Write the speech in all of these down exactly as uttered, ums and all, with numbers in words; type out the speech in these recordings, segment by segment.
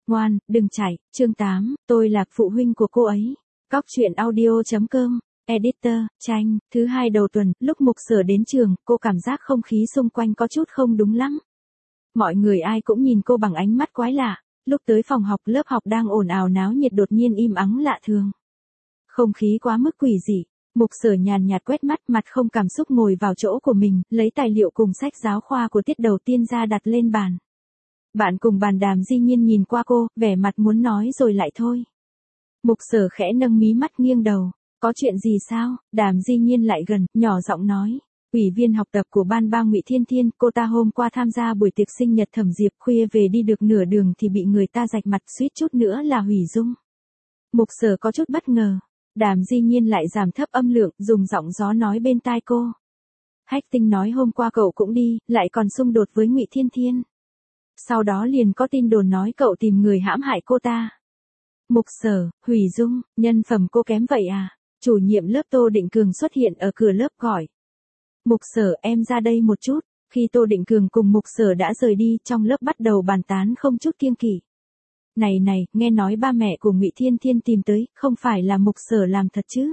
Ngoan, đừng chạy. Chương tám, tôi là phụ huynh của cô ấy. Cóc truyện audio.com, editor, tranh, thứ hai đầu tuần, lúc Mục Sở đến trường, cô cảm giác không khí xung quanh có chút không đúng lắm. Mọi người ai cũng nhìn cô bằng ánh mắt quái lạ, lúc tới phòng học lớp học đang ồn ào náo nhiệt đột nhiên im ắng lạ thường. Không khí quá mức quỷ dị. Mục Sở nhàn nhạt quét mắt mặt không cảm xúc ngồi vào chỗ của mình, lấy tài liệu cùng sách giáo khoa của tiết đầu tiên ra đặt lên bàn. Bạn cùng bàn Đàm Di Nhiên nhìn qua cô, vẻ mặt muốn nói rồi lại thôi. Mục Sở khẽ nâng mí mắt nghiêng đầu. Có chuyện gì sao? Đàm Di Nhiên lại gần, nhỏ giọng nói. Ủy viên học tập của ban ba Ngụy Thiên Thiên, cô ta hôm qua tham gia buổi tiệc sinh nhật Thẩm Diệp, khuya về đi được nửa đường thì bị người ta rạch mặt, suýt chút nữa là hủy dung. Mục Sở có chút bất ngờ. Đàm Di Nhiên lại giảm thấp âm lượng, dùng giọng gió nói bên tai cô. Hách Tinh nói hôm qua cậu cũng đi, lại còn xung đột với Ngụy Thiên Thiên. Sau đó liền có tin đồn nói cậu tìm người hãm hại cô ta. Mục Sở, hủy dung, nhân phẩm cô kém vậy à? Chủ nhiệm lớp Tô Định Cường xuất hiện ở cửa lớp gọi. Mục Sở, em ra đây một chút. Khi Tô Định Cường cùng Mục Sở đã rời đi, trong lớp bắt đầu bàn tán không chút kiêng kỵ. Này này, nghe nói ba mẹ của Ngụy Thiên Thiên tìm tới, không phải là Mục Sở làm thật chứ?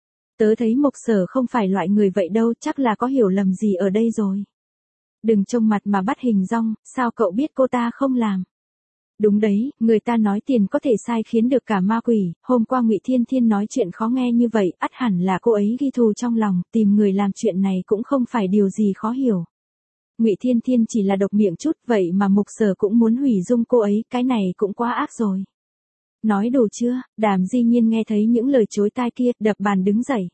Tớ thấy Mục Sở không phải loại người vậy đâu, chắc là có hiểu lầm gì ở đây rồi. Đừng trông mặt mà bắt hình dong, sao cậu biết cô ta không làm? Đúng đấy, người ta nói tiền có thể sai khiến được cả ma quỷ, hôm qua Ngụy Thiên Thiên nói chuyện khó nghe như vậy, ắt hẳn là cô ấy ghi thù trong lòng, tìm người làm chuyện này cũng không phải điều gì khó hiểu. Ngụy Thiên Thiên chỉ là độc miệng chút, vậy mà Mục Sở cũng muốn hủy dung cô ấy, cái này cũng quá ác rồi. Nói đủ chưa? Đàm Di Nhiên nghe thấy những lời chối tai kia, đập bàn đứng dậy.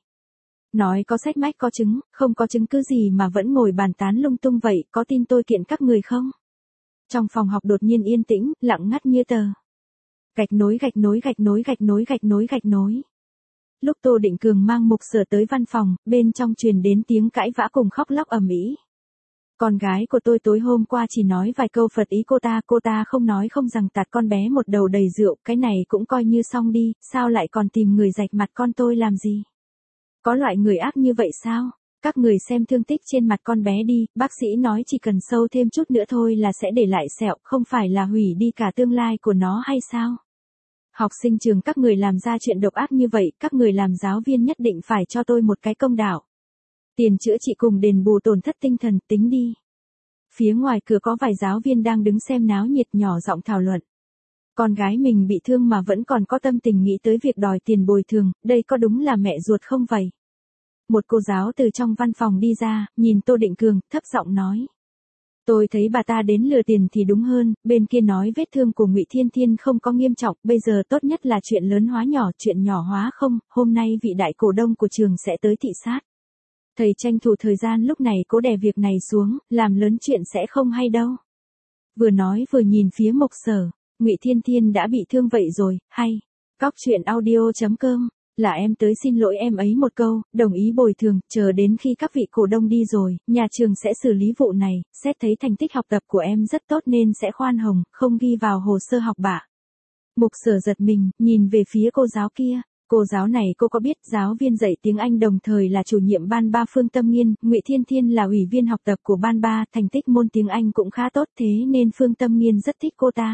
Nói có sách mách có chứng, không có chứng cứ gì mà vẫn ngồi bàn tán lung tung vậy, có tin tôi kiện các người không? Trong phòng học đột nhiên yên tĩnh, lặng ngắt như tờ. Gạch nối gạch nối gạch nối gạch nối gạch nối gạch nối. Lúc Tô Định Cường mang Mục Sở tới văn phòng, bên trong truyền đến tiếng cãi vã cùng khóc lóc ầm ĩ. Con gái của tôi tối hôm qua chỉ nói vài câu phật ý cô ta, cô ta không nói không rằng tạt con bé một đầu đầy rượu, cái này cũng coi như xong đi, sao lại còn tìm người rạch mặt con tôi làm gì? Có loại người ác như vậy sao? Các người xem thương tích trên mặt con bé đi, bác sĩ nói chỉ cần sâu thêm chút nữa thôi là sẽ để lại sẹo, không phải là hủy đi cả tương lai của nó hay sao? Học sinh trường các người làm ra chuyện độc ác như vậy, các người làm giáo viên nhất định phải cho tôi một cái công đạo. Tiền chữa trị cùng đền bù tổn thất tinh thần tính đi. Phía ngoài cửa có vài giáo viên đang đứng xem náo nhiệt nhỏ giọng thảo luận. Con gái mình bị thương mà vẫn còn có tâm tình nghĩ tới việc đòi tiền bồi thường, đây có đúng là mẹ ruột không vậy? Một cô giáo từ trong văn phòng đi ra, nhìn Tô Định Cường, thấp giọng nói. Tôi thấy bà ta đến lừa tiền thì đúng hơn, bên kia nói vết thương của Ngụy Thiên Thiên không có nghiêm trọng, bây giờ tốt nhất là chuyện lớn hóa nhỏ, chuyện nhỏ hóa không, hôm nay vị đại cổ đông của trường sẽ tới thị sát. Thầy tranh thủ thời gian lúc này cố đè việc này xuống, làm lớn chuyện sẽ không hay đâu. Vừa nói vừa nhìn phía Mục Sở, Ngụy Thiên Thiên đã bị thương vậy rồi, hay. Cóc truyện audio.com, là em tới xin lỗi em ấy một câu, đồng ý bồi thường, chờ đến khi các vị cổ đông đi rồi, nhà trường sẽ xử lý vụ này, xét thấy thành tích học tập của em rất tốt nên sẽ khoan hồng, không ghi vào hồ sơ học bạ. Mục Sở giật mình, nhìn về phía cô giáo kia. Cô giáo này cô có biết, giáo viên dạy tiếng Anh đồng thời là chủ nhiệm ban ba Phương Tâm Nghiên, Ngụy Thiên Thiên là ủy viên học tập của ban ba, thành tích môn tiếng Anh cũng khá tốt thế nên Phương Tâm Nghiên rất thích cô ta.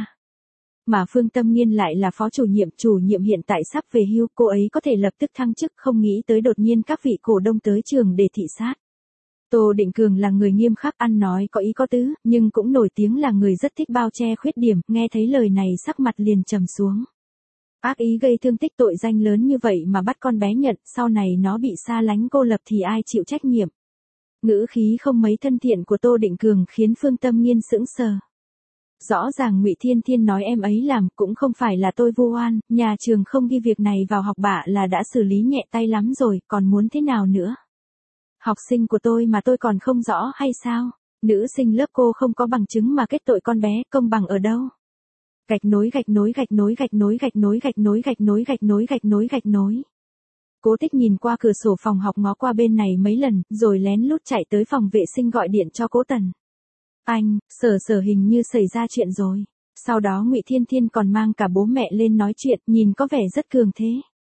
Mà Phương Tâm Nghiên lại là phó chủ nhiệm, chủ nhiệm hiện tại sắp về hưu, cô ấy có thể lập tức thăng chức, không nghĩ tới đột nhiên các vị cổ đông tới trường để thị sát. Tô Định Cường là người nghiêm khắc, ăn nói có ý có tứ, nhưng cũng nổi tiếng là người rất thích bao che khuyết điểm, nghe thấy lời này sắc mặt liền trầm xuống. Ác ý gây thương tích tội danh lớn như vậy mà bắt con bé nhận, sau này nó bị xa lánh cô lập thì ai chịu trách nhiệm. Ngữ khí không mấy thân thiện của Tô Định Cường khiến Phương Tâm Nghiên sững sờ. Rõ ràng Ngụy Thiên Thiên nói em ấy làm, cũng không phải là tôi vu oan, nhà trường không ghi việc này vào học bạ là đã xử lý nhẹ tay lắm rồi, còn muốn thế nào nữa? Học sinh của tôi mà tôi còn không rõ hay sao? Nữ sinh lớp cô không có bằng chứng mà kết tội con bé, công bằng ở đâu? Gạch nối gạch nối gạch nối gạch nối gạch nối gạch nối gạch nối gạch nối gạch nối gạch nối. Cố Tích nhìn qua cửa sổ phòng học ngó qua bên này mấy lần, rồi lén lút chạy tới phòng vệ sinh gọi điện cho Cố Tần. Anh, Sở Sở hình như xảy ra chuyện rồi. Sau đó Ngụy Thiên Thiên còn mang cả bố mẹ lên nói chuyện, nhìn có vẻ rất cường thế.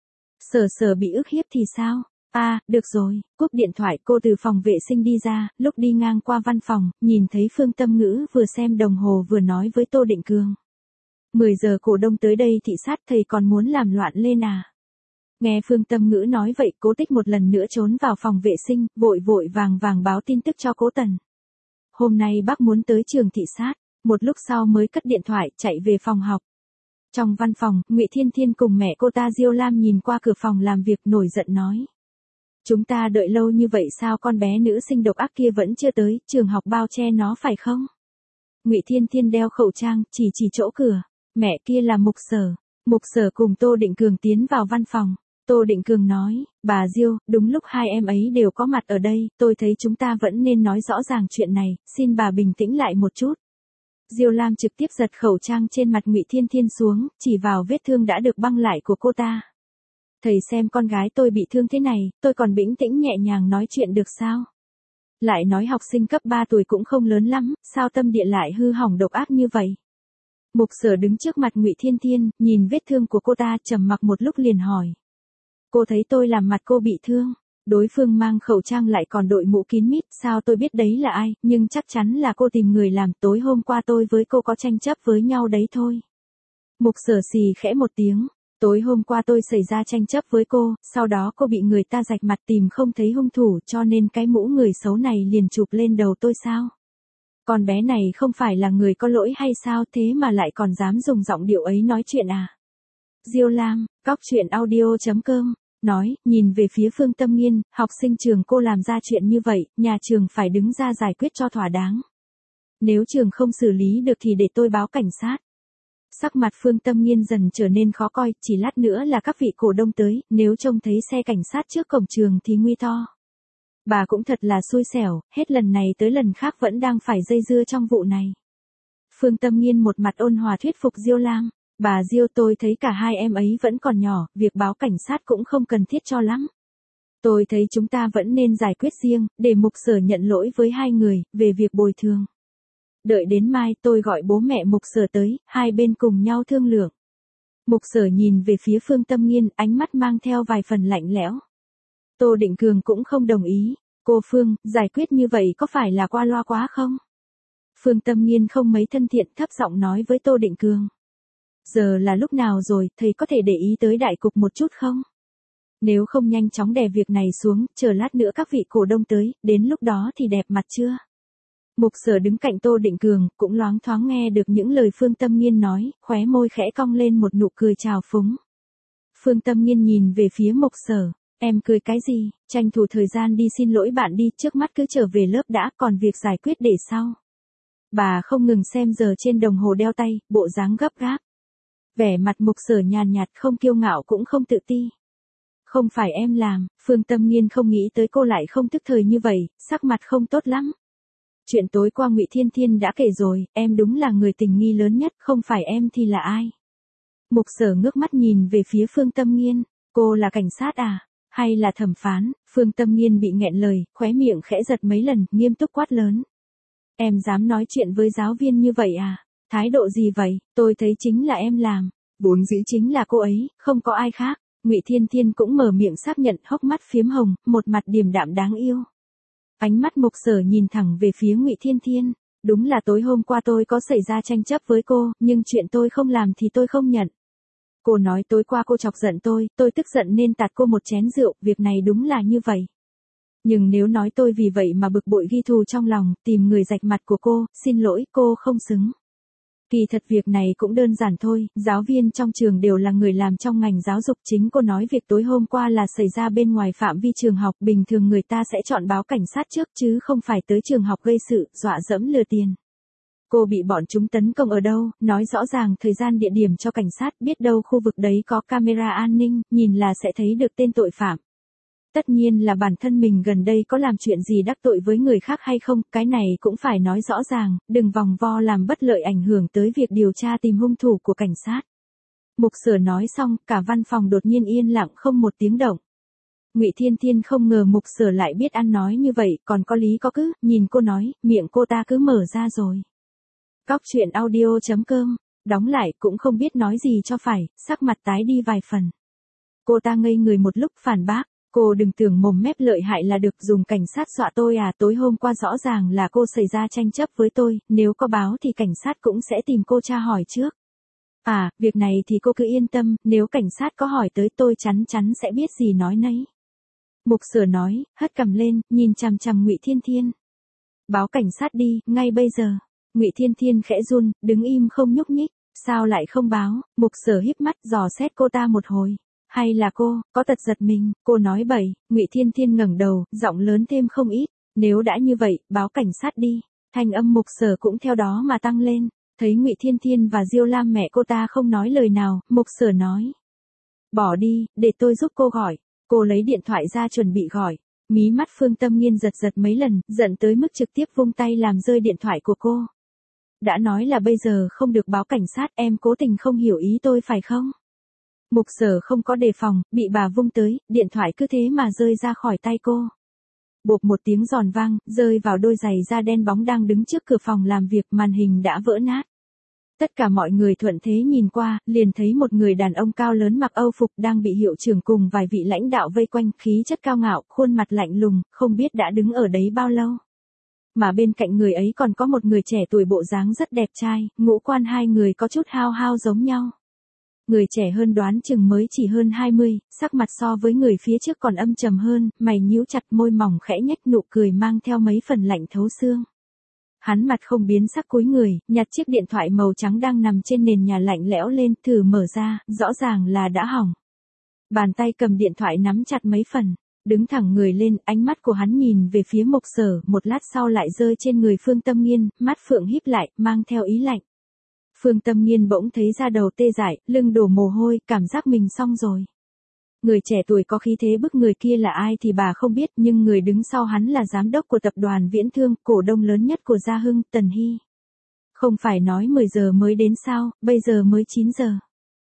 Sở Sở bị ức hiếp thì sao? À, được rồi, cúp điện thoại cô từ phòng vệ sinh đi ra, lúc đi ngang qua văn phòng, nhìn thấy Phương Tâm Ngữ vừa xem đồng hồ vừa nói với Tô Định Cường. mười giờ cổ đông tới đây thị sát thầy còn muốn làm loạn lên à. Nghe Phương Tâm Ngữ nói vậy, Cố Tích một lần nữa trốn vào phòng vệ sinh, vội vội vàng vàng báo tin tức cho Cố Tần. Hôm nay bác muốn tới trường thị sát, một lúc sau mới cất điện thoại chạy về phòng học. Trong văn phòng, Ngụy Thiên Thiên cùng mẹ cô ta Diêu Lam nhìn qua cửa phòng làm việc nổi giận nói. Chúng ta đợi lâu như vậy sao con bé nữ sinh độc ác kia vẫn chưa tới, trường học bao che nó phải không? Ngụy Thiên Thiên đeo khẩu trang, chỉ chỉ chỗ cửa, mẹ kia là Mục Sở. Mục Sở cùng Tô Định Cường tiến vào văn phòng. Tô Định Cường nói, bà Diêu, đúng lúc hai em ấy đều có mặt ở đây, tôi thấy chúng ta vẫn nên nói rõ ràng chuyện này, xin bà bình tĩnh lại một chút. Diêu Lam trực tiếp giật khẩu trang trên mặt Ngụy Thiên Thiên xuống, chỉ vào vết thương đã được băng lại của cô ta. Thầy xem con gái tôi bị thương thế này, tôi còn bình tĩnh nhẹ nhàng nói chuyện được sao? Lại nói học sinh cấp ba tuổi cũng không lớn lắm, sao tâm địa lại hư hỏng độc ác như vậy? Mục Sở đứng trước mặt Ngụy Thiên Thiên, nhìn vết thương của cô ta trầm mặc một lúc liền hỏi. Cô thấy tôi làm mặt cô bị thương, đối phương mang khẩu trang lại còn đội mũ kín mít, sao tôi biết đấy là ai, nhưng chắc chắn là cô tìm người làm, tối hôm qua tôi với cô có tranh chấp với nhau đấy thôi. Mục Sở xì khẽ một tiếng, tối hôm qua tôi xảy ra tranh chấp với cô, sau đó cô bị người ta rạch mặt tìm không thấy hung thủ cho nên cái mũ người xấu này liền chụp lên đầu tôi sao? Con bé này không phải là người có lỗi hay sao thế mà lại còn dám dùng giọng điệu ấy nói chuyện à? Diêu Lam, cóc truyện audio chấm com, nói, nhìn về phía Phương Tâm Nghiên, học sinh trường cô làm ra chuyện như vậy, nhà trường phải đứng ra giải quyết cho thỏa đáng. Nếu trường không xử lý được thì để tôi báo cảnh sát. Sắc mặt Phương Tâm Nghiên dần trở nên khó coi, chỉ lát nữa là các vị cổ đông tới, nếu trông thấy xe cảnh sát trước cổng trường thì nguy to. Bà cũng thật là xui xẻo, hết lần này tới lần khác vẫn đang phải dây dưa trong vụ này. Phương Tâm Nghiên một mặt ôn hòa thuyết phục Diêu Lam. Bà Diêu, tôi thấy cả hai em ấy vẫn còn nhỏ, việc báo cảnh sát cũng không cần thiết cho lắm. Tôi thấy chúng ta vẫn nên giải quyết riêng, để Mục Sở nhận lỗi với hai người, về việc bồi thường. Đợi đến mai tôi gọi bố mẹ Mục Sở tới, hai bên cùng nhau thương lượng. Mục Sở nhìn về phía Phương Tâm Nghiên, ánh mắt mang theo vài phần lạnh lẽo. Tô Định Cường cũng không đồng ý. Cô Phương, giải quyết như vậy có phải là qua loa quá không? Phương Tâm Nghiên không mấy thân thiện, thấp giọng nói với Tô Định Cường. Giờ là lúc nào rồi, thầy có thể để ý tới đại cục một chút không? Nếu không nhanh chóng đè việc này xuống, chờ lát nữa các vị cổ đông tới, đến lúc đó thì đẹp mặt chưa? Mục Sở đứng cạnh Tô Định Cường, cũng loáng thoáng nghe được những lời Phương Tâm Nghiên nói, khóe môi khẽ cong lên một nụ cười trào phúng. Phương Tâm Nghiên nhìn về phía Mục Sở, em cười cái gì, tranh thủ thời gian đi xin lỗi bạn đi, trước mắt cứ trở về lớp đã, còn việc giải quyết để sau. Bà không ngừng xem giờ trên đồng hồ đeo tay, bộ dáng gấp gáp. Vẻ mặt Mục Sở nhàn nhạt, không kiêu ngạo cũng không tự ti. Không phải em làm, Phương Tâm Nghiên không nghĩ tới cô lại không tức thời như vậy, sắc mặt không tốt lắm. Chuyện tối qua Ngụy Thiên Thiên đã kể rồi, em đúng là người tình nghi lớn nhất, không phải em thì là ai? Mục Sở ngước mắt nhìn về phía Phương Tâm Nghiên, cô là cảnh sát à? Hay là thẩm phán? Phương Tâm Nghiên bị nghẹn lời, khóe miệng khẽ giật mấy lần, nghiêm túc quát lớn. Em dám nói chuyện với giáo viên như vậy à? Thái độ gì vậy? Tôi thấy chính là em làm. Vốn dĩ chính là cô ấy, không có ai khác. Ngụy Thiên Thiên cũng mở miệng xác nhận, hốc mắt phiếm hồng, một mặt điềm đạm đáng yêu. Ánh mắt Mục Sở nhìn thẳng về phía Ngụy Thiên Thiên. Đúng là tối hôm qua tôi có xảy ra tranh chấp với cô, nhưng chuyện tôi không làm thì tôi không nhận. Cô nói tối qua cô chọc giận tôi, tôi tức giận nên tạt cô một chén rượu, việc này đúng là như vậy. Nhưng nếu nói tôi vì vậy mà bực bội ghi thù trong lòng, tìm người rạch mặt của cô, xin lỗi, cô không xứng. Kỳ thật việc này cũng đơn giản thôi, giáo viên trong trường đều là người làm trong ngành giáo dục, chính cô nói việc tối hôm qua là xảy ra bên ngoài phạm vi trường học, bình thường người ta sẽ chọn báo cảnh sát trước chứ không phải tới trường học gây sự, dọa dẫm lừa tiền. Cô bị bọn chúng tấn công ở đâu, nói rõ ràng thời gian địa điểm cho cảnh sát, biết đâu khu vực đấy có camera an ninh, nhìn là sẽ thấy được tên tội phạm. Tất nhiên là bản thân mình gần đây có làm chuyện gì đắc tội với người khác hay không, cái này cũng phải nói rõ ràng, đừng vòng vo làm bất lợi ảnh hưởng tới việc điều tra tìm hung thủ của cảnh sát. Mục Sở nói xong, cả văn phòng đột nhiên yên lặng không một tiếng động. Ngụy Thiên Thiên không ngờ Mục Sở lại biết ăn nói như vậy, còn có lý có cứ, nhìn cô nói, miệng cô ta cứ mở ra rồi. Cóc truyện audio chấm com, đóng lại cũng không biết nói gì cho phải, sắc mặt tái đi vài phần. Cô ta ngây người một lúc phản bác. Cô đừng tưởng mồm mép lợi hại là được, dùng cảnh sát dọa tôi à, tối hôm qua rõ ràng là cô xảy ra tranh chấp với tôi, nếu có báo thì cảnh sát cũng sẽ tìm cô tra hỏi trước. À, việc này thì cô cứ yên tâm, nếu cảnh sát có hỏi tới tôi chắn chắn sẽ biết gì nói nấy. Mục Sở nói, hất cằm lên, nhìn chằm chằm Ngụy Thiên Thiên. Báo cảnh sát đi, ngay bây giờ. Ngụy Thiên Thiên khẽ run, đứng im không nhúc nhích. Sao lại không báo? Mục Sở híp mắt dò xét cô ta một hồi. Hay là cô, có tật giật mình, cô nói bậy. Ngụy Thiên Thiên ngẩng đầu, giọng lớn thêm không ít. Nếu đã như vậy, báo cảnh sát đi. Thanh âm Mục Sở cũng theo đó mà tăng lên. Thấy Ngụy Thiên Thiên và Diêu Lam mẹ cô ta không nói lời nào, Mục Sở nói. Bỏ đi, để tôi giúp cô gọi. Cô lấy điện thoại ra chuẩn bị gọi. Mí mắt Phương Tâm Nghiên giật giật mấy lần, giận tới mức trực tiếp vung tay làm rơi điện thoại của cô. Đã nói là bây giờ không được báo cảnh sát, em cố tình không hiểu ý tôi phải không? Mục Sở không có đề phòng, bị bà vung tới, điện thoại cứ thế mà rơi ra khỏi tay cô. Bộp một tiếng giòn vang, rơi vào đôi giày da đen bóng đang đứng trước cửa phòng làm việc, màn hình đã vỡ nát. Tất cả mọi người thuận thế nhìn qua, liền thấy một người đàn ông cao lớn mặc Âu phục đang bị hiệu trưởng cùng vài vị lãnh đạo vây quanh, khí chất cao ngạo, khuôn mặt lạnh lùng, không biết đã đứng ở đấy bao lâu. Mà bên cạnh người ấy còn có một người trẻ tuổi bộ dáng rất đẹp trai, ngũ quan hai người có chút hao hao giống nhau. Người trẻ hơn đoán chừng mới chỉ hơn hai mươi, sắc mặt so với người phía trước còn âm trầm hơn, mày nhíu chặt, môi mỏng khẽ nhếch, nụ cười mang theo mấy phần lạnh thấu xương. Hắn mặt không biến sắc cúi người, nhặt chiếc điện thoại màu trắng đang nằm trên nền nhà lạnh lẽo lên, thử mở ra, rõ ràng là đã hỏng. Bàn tay cầm điện thoại nắm chặt mấy phần, đứng thẳng người lên, ánh mắt của hắn nhìn về phía Mục Sở, một lát sau lại rơi trên người Phương Tâm Nghiên, mắt phượng híp lại, mang theo ý lạnh. Phương Tâm Nghiên bỗng thấy da đầu tê dại, lưng đổ mồ hôi, cảm giác mình xong rồi. Người trẻ tuổi có khí thế bức người kia là ai thì bà không biết, nhưng người đứng sau hắn là giám đốc của tập đoàn Viễn Thương, cổ đông lớn nhất của Gia Hưng, Tần Hy. Không phải nói mười giờ mới đến sao, bây giờ mới chín giờ.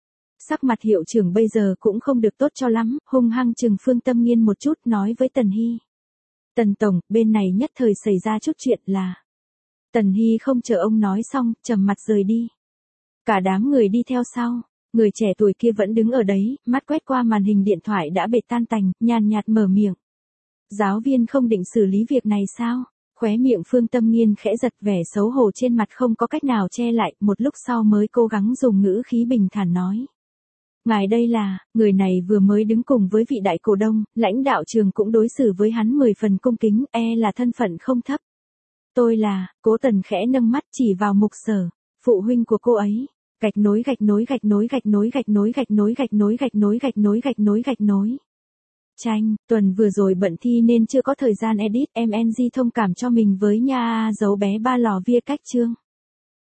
Sắc mặt hiệu trưởng bây giờ cũng không được tốt cho lắm, hung hăng chừng Phương Tâm Nghiên một chút, nói với Tần Hy. Tần Tổng, bên này nhất thời xảy ra chút chuyện là... Tần Hy không chờ ông nói xong, trầm mặt rời đi. Cả đám người đi theo sau. Người trẻ tuổi kia vẫn đứng ở đấy, mắt quét qua màn hình điện thoại đã bệt tan tành, nhàn nhạt mở miệng. Giáo viên không định xử lý việc này sao? Khóe miệng Phương Tâm Nghiên khẽ giật, vẻ xấu hổ trên mặt không có cách nào che lại, một lúc sau mới cố gắng dùng ngữ khí bình thản nói. Ngài đây là, người này vừa mới đứng cùng với vị đại cổ đông, lãnh đạo trường cũng đối xử với hắn mười phần cung kính, e là thân phận không thấp. Tôi là, Cố Tần khẽ nâng mắt chỉ vào Mục Sở, phụ huynh của cô ấy. Gạch nối gạch nối gạch nối gạch nối gạch nối gạch nối gạch nối gạch nối gạch nối gạch nối gạch nối. Tranh, tuần vừa rồi bận thi nên chưa có thời gian edit, em en giê thông cảm cho mình với nha, dấu bé ba lò via cách chương.